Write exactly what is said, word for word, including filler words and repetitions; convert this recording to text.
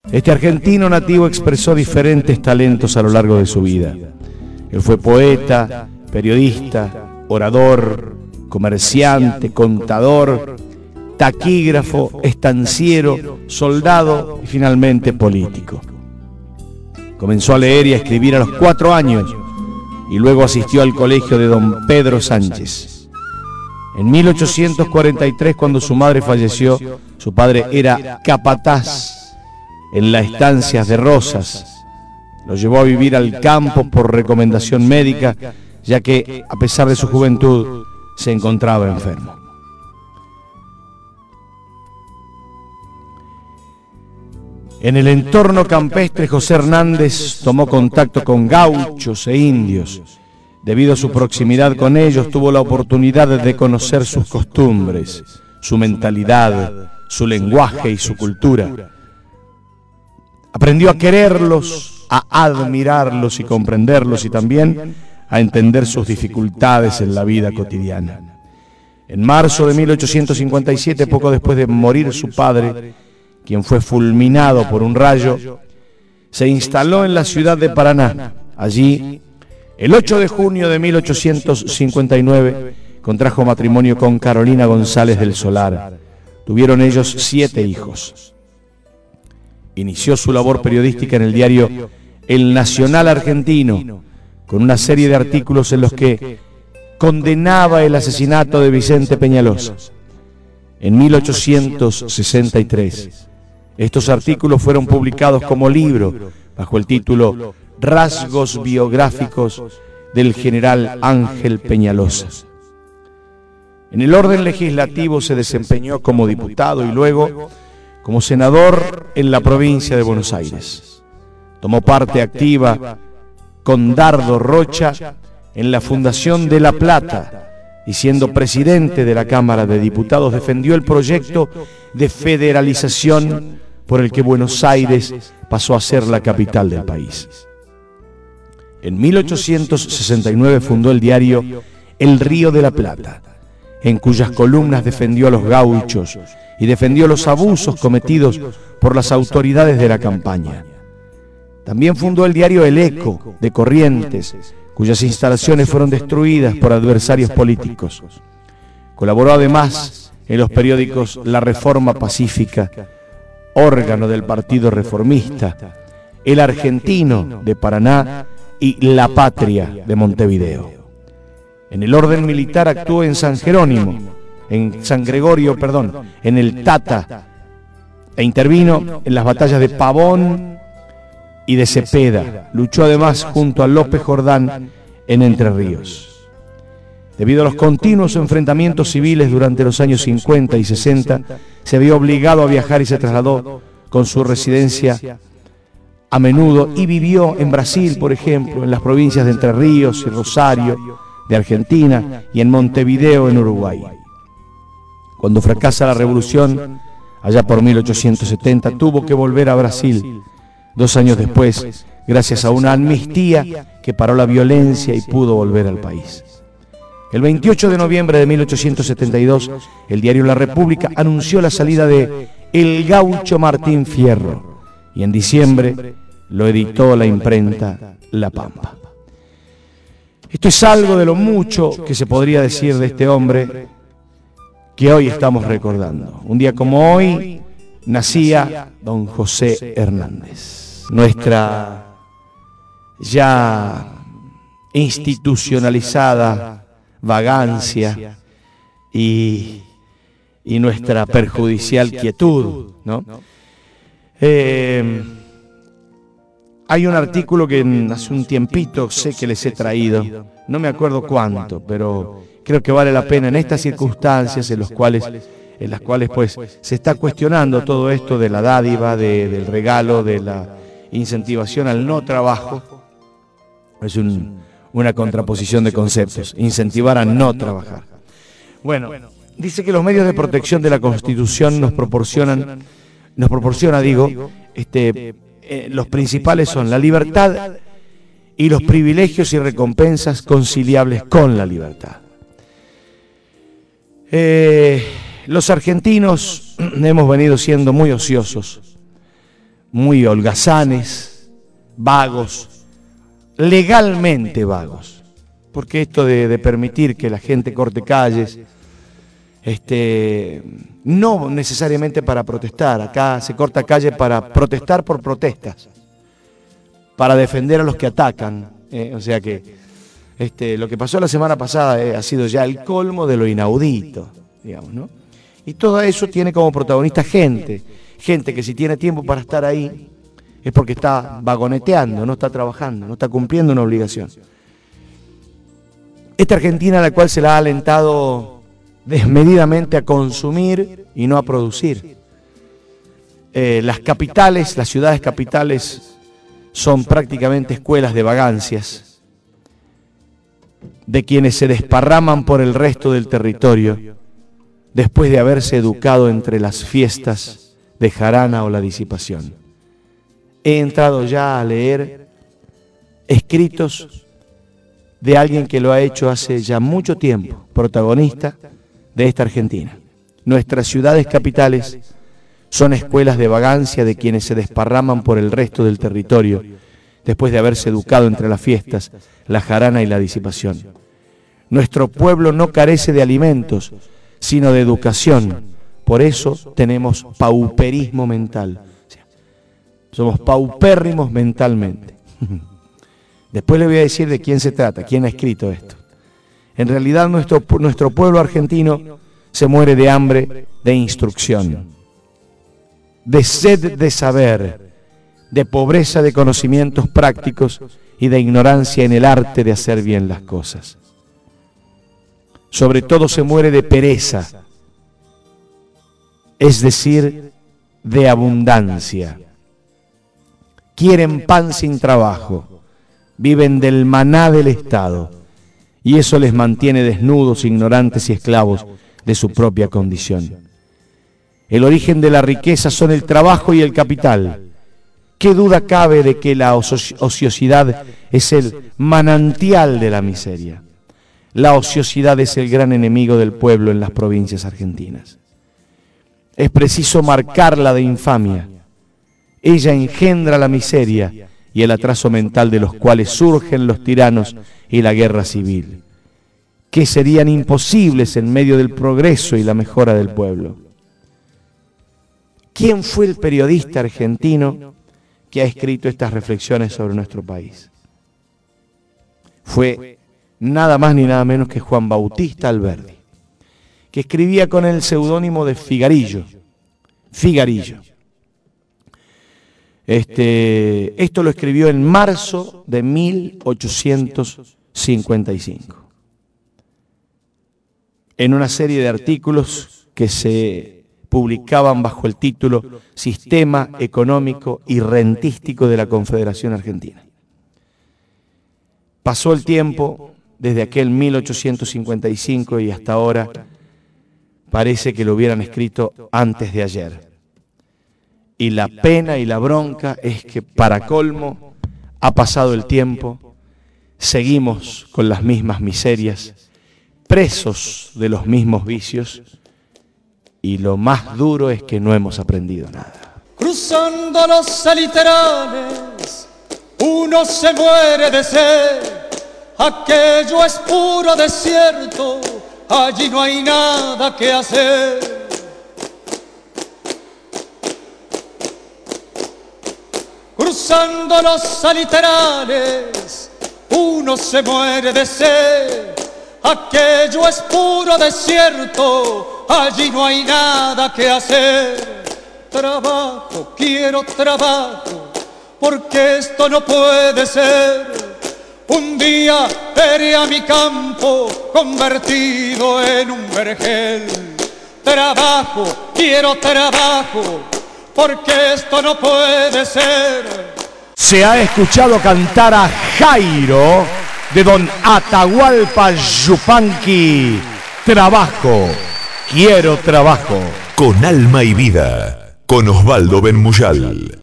Este argentino nativo expresó diferentes talentos a lo largo de su vida. Él fue poeta, periodista, orador, comerciante, contador, taquígrafo, estanciero, soldado y finalmente político. Comenzó a leer y a escribir a los cuatro años y luego asistió al colegio de don Pedro Sánchez. En mil ochocientos cuarenta y tres, cuando su madre falleció, su padre era capataz en las estancias de Rosas. Lo llevó a vivir al campo por recomendación médica, ya que, a pesar de su juventud, se encontraba enfermo. En el entorno campestre, José Hernández tomó contacto con gauchos e indios. Debido a su proximidad con ellos, tuvo la oportunidad de conocer sus costumbres, su mentalidad, su lenguaje y su cultura. Aprendió a quererlos, a admirarlos y comprenderlos, y también a entender sus dificultades en la vida cotidiana. En marzo de mil ochocientos cincuenta y siete, poco después de morir su padre, quien fue fulminado por un rayo, se instaló en la ciudad de Paraná. Allí, el ocho de junio de mil ochocientos cincuenta y nueve, contrajo matrimonio con Carolina González del Solar. Tuvieron ellos siete hijos. Inició su labor periodística en el diario El Nacional Argentino, con una serie de artículos en los que condenaba el asesinato de Vicente Peñalosa. En mil ochocientos sesenta y tres, estos artículos fueron publicados como libro bajo el título Rasgos biográficos del general Ángel Peñalosa. En el orden legislativo se desempeñó como diputado y luego como senador en la provincia de Buenos Aires. Tomó parte activa con Dardo Rocha en la fundación de La Plata y, siendo presidente de la Cámara de Diputados, defendió el proyecto de federalización por el que Buenos Aires pasó a ser la capital del país. En mil ochocientos sesenta y nueve fundó el diario El Río de la Plata, en cuyas columnas defendió a los gauchos y defendió los abusos cometidos por las autoridades de la campaña. También fundó el diario El Eco de Corrientes, cuyas instalaciones fueron destruidas por adversarios políticos. Colaboró además en los periódicos La Reforma Pacífica, órgano del Partido Reformista, El Argentino de Paraná y La Patria de Montevideo. En el orden militar actuó en San Jerónimo, en San Gregorio, perdón, en el Tata, e intervino en las batallas de Pavón y de Cepeda. Luchó además junto a López Jordán en Entre Ríos. Debido a los continuos enfrentamientos civiles durante los años cincuenta y sesenta, se vio obligado a viajar y se trasladó con su residencia a menudo y vivió en Brasil, por ejemplo, en las provincias de Entre Ríos y Rosario de Argentina y en Montevideo, en Uruguay. Cuando fracasa la revolución, allá por mil ochocientos setenta, tuvo que volver a Brasil. Dos años después, gracias a una amnistía que paró la violencia, y pudo volver al país. El veintiocho de noviembre de mil ochocientos setenta y dos, el diario La República anunció la salida de El Gaucho Martín Fierro, y en diciembre lo editó la imprenta La Pampa. Esto es algo de lo mucho que se podría decir de este hombre que hoy estamos recordando. Un día como hoy nacía don José Hernández. Nuestra ya institucionalizada vagancia y, y nuestra perjudicial quietud, ¿no? Eh, hay un artículo que hace un tiempito sé que les he traído, no me acuerdo cuánto, pero creo que vale la pena en estas circunstancias en las cuales, en las cuales pues, se está cuestionando todo esto de la dádiva, de, del regalo, de la incentivación al no trabajo. Es un, una contraposición de conceptos, incentivar a no trabajar. Bueno, dice que los medios de protección de la Constitución nos proporcionan, nos proporciona, digo, este, eh, los principales son la libertad y los privilegios y recompensas conciliables con la libertad. Eh, los argentinos hemos venido siendo muy ociosos, muy holgazanes, vagos, legalmente vagos. Porque esto de, de permitir que la gente corte calles, este, no necesariamente para protestar, acá se corta calle para protestar por protestas, para defender a los que atacan, eh, o sea que este, lo que pasó la semana pasada eh, ha sido ya el colmo de lo inaudito, digamos, ¿no? Y todo eso tiene como protagonista gente, gente que si tiene tiempo para estar ahí es porque está vagoneteando, no está trabajando, no está cumpliendo una obligación. Esta Argentina a la cual se la ha alentado desmedidamente a consumir y no a producir. Eh, las capitales, las ciudades capitales son prácticamente escuelas de vagancias, de quienes se desparraman por el resto del territorio después de haberse educado entre las fiestas de jarana o la disipación. He entrado ya a leer escritos de alguien que lo ha hecho hace ya mucho tiempo, protagonista de esta Argentina. Nuestras ciudades capitales son escuelas de vagancia de quienes se desparraman por el resto del territorio después de haberse educado entre las fiestas, la jarana y la disipación. Nuestro pueblo no carece de alimentos, sino de educación. Por eso tenemos pauperismo mental. Somos paupérrimos mentalmente. Después le voy a decir de quién se trata, quién ha escrito esto. En realidad nuestro, nuestro pueblo argentino se muere de hambre, de instrucción, de sed de saber, de pobreza de conocimientos prácticos y de ignorancia en el arte de hacer bien las cosas. Sobre todo se muere de pereza, es decir, de abundancia. Quieren pan sin trabajo, viven del maná del Estado, y eso les mantiene desnudos, ignorantes y esclavos de su propia condición. El origen de la riqueza son el trabajo y el capital. ¿Qué duda cabe de que la ociosidad es el manantial de la miseria? La ociosidad es el gran enemigo del pueblo en las provincias argentinas. Es preciso marcarla de infamia. Ella engendra la miseria y el atraso mental de los cuales surgen los tiranos y la guerra civil, que serían imposibles en medio del progreso y la mejora del pueblo. ¿Quién fue el periodista argentino que ha escrito estas reflexiones sobre nuestro país? Fue nada más ni nada menos que Juan Bautista Alberdi, que escribía con el seudónimo de Figarillo. Figarillo. Este, esto lo escribió en marzo de mil ochocientos cincuenta y cinco, en una serie de artículos que se publicaban bajo el título Sistema Económico y Rentístico de la Confederación Argentina. Pasó el tiempo desde aquel mil ochocientos cincuenta y cinco y hasta ahora parece que lo hubieran escrito antes de ayer. Y la pena y la bronca es que, para colmo, ha pasado el tiempo, seguimos con las mismas miserias, presos de los mismos vicios, y lo más duro es que no hemos aprendido nada. Cruzando los salitrales, uno se muere de sed, aquello es puro desierto, allí no hay nada que hacer. Cruzando los salitrales, uno se muere de sed, aquello es puro desierto, allí no hay nada que hacer. Trabajo, quiero trabajo, porque esto no puede ser. Un día veré a mi campo convertido en un vergel. Trabajo, quiero trabajo, porque esto no puede ser. Se ha escuchado cantar a Jairo de don Atahualpa Yupanqui. Trabajo, quiero trabajo. Con alma y vida, con Osvaldo Benmuyal.